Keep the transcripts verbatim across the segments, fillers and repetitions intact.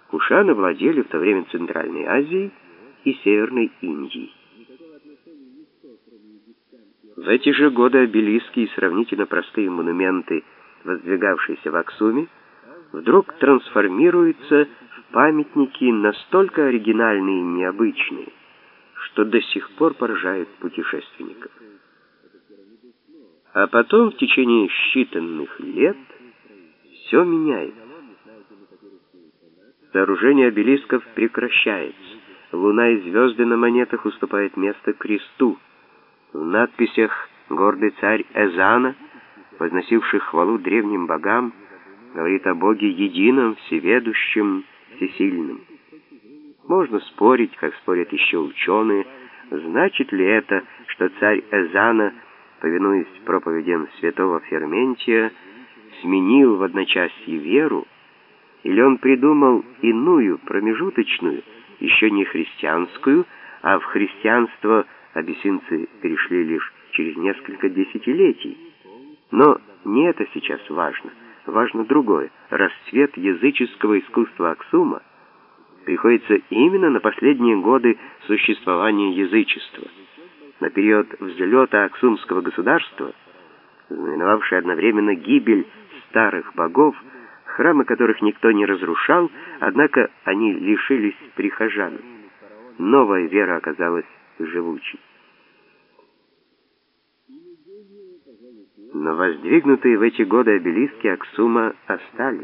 Кушаны владели в то время Центральной Азией и Северной Индией. В эти же годы обелиски и сравнительно простые монументы, воздвигавшиеся в Аксуме, вдруг трансформируются в памятники настолько оригинальные и необычные, что до сих пор поражают путешественников. А потом в течение считанных лет все меняется. Сооружение обелисков прекращается. Луна и звезды на монетах уступают место кресту. В надписях гордый царь Эзана, возносивший хвалу древним богам, говорит о Боге едином, всеведущем, всесильном. Можно спорить, как спорят еще ученые, значит ли это, что царь Эзана, повинуясь проповедям святого Ферментия, сменил в одночасье веру, или он придумал иную, промежуточную, еще не христианскую, а в христианство абиссинцы перешли лишь через несколько десятилетий. Но не это сейчас важно. Важно другое. Расцвет языческого искусства Аксума приходится именно на последние годы существования язычества, на период взлета Аксумского государства, знаменовавший одновременно гибель старых богов, храмы которых никто не разрушал, однако они лишились прихожан. Новая вера оказалась живучей. Но воздвигнутые в эти годы обелиски Аксума остались.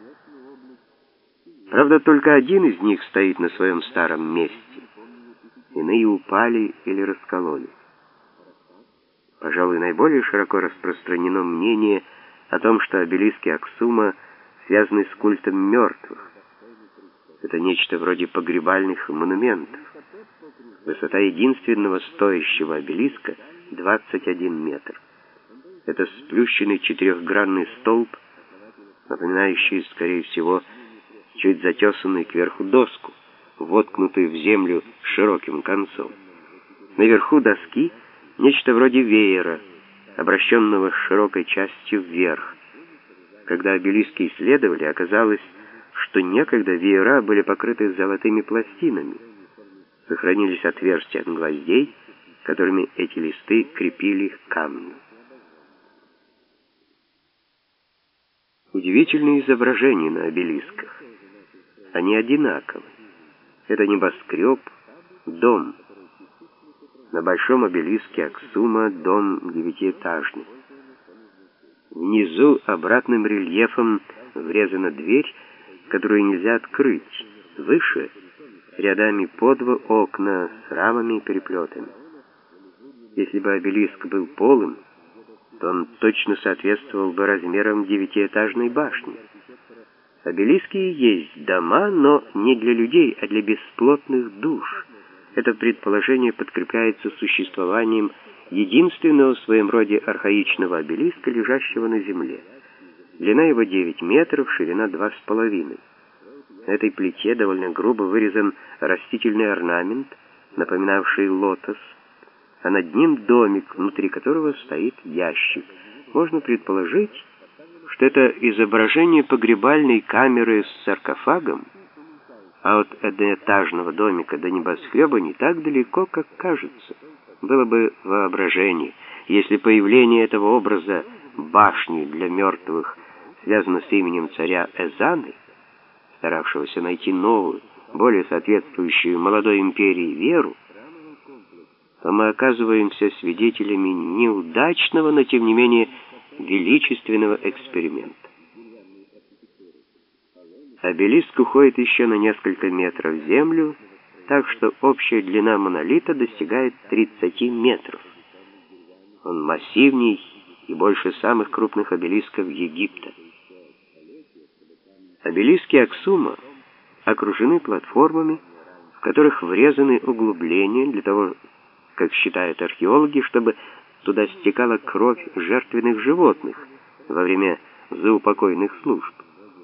Правда, только один из них стоит на своем старом месте. Иные упали или раскололись. Пожалуй, наиболее широко распространено мнение о том, что обелиски Аксума связаны с культом мертвых. Это нечто вроде погребальных монументов. Высота единственного стоящего обелиска — двадцать один метр. Это сплющенный четырехгранный столб, напоминающий, скорее всего, чуть затесанную кверху доску, воткнутую в землю широким концом. Наверху доски нечто вроде веера, обращенного широкой частью вверх. Когда обелиски исследовали, оказалось, что некогда веера были покрыты золотыми пластинами. Сохранились отверстия от гвоздей, которыми эти листы крепили к камню. Удивительные изображения на обелисках. Они одинаковы. Это небоскреб, дом. На большом обелиске Аксума дом девятиэтажный. Внизу обратным рельефом врезана дверь, которую нельзя открыть. Выше рядами по два окна с рамами и переплетами. Если бы обелиск был полым, то он точно соответствовал бы размерам девятиэтажной башни. Обелиски есть дома, но не для людей, а для бесплотных душ. Это предположение подкрепляется существованием единственного в своем роде архаичного обелиска, лежащего на земле. Длина его девять метров, ширина два с половиной. На этой плите довольно грубо вырезан растительный орнамент, напоминавший лотос, а над ним домик, внутри которого стоит ящик. Можно предположить, что это изображение погребальной камеры с саркофагом, а от одноэтажного домика до небоскреба не так далеко, как кажется. Было бы воображение, если появление этого образа башни для мертвых связано с именем царя Эзаны, старавшегося найти новую, более соответствующую молодой империи веру, то мы оказываемся свидетелями неудачного, но тем не менее величественного эксперимента. Обелиск уходит еще на несколько метров в землю, так что общая длина монолита достигает тридцати метров. Он массивней и больше самых крупных обелисков Египта. Обелиски Аксума окружены платформами, в которых врезаны углубления для того, как считают археологи, чтобы туда стекала кровь жертвенных животных во время заупокойных служб.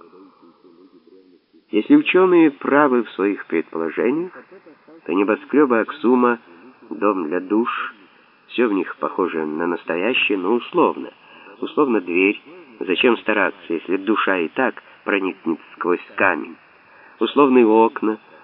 Если ученые правы в своих предположениях, то небоскребы Аксума, дом для душ, все в них похоже на настоящее, но условно. Условно дверь. Зачем стараться, если душа и так проникнет сквозь камень? условные окна,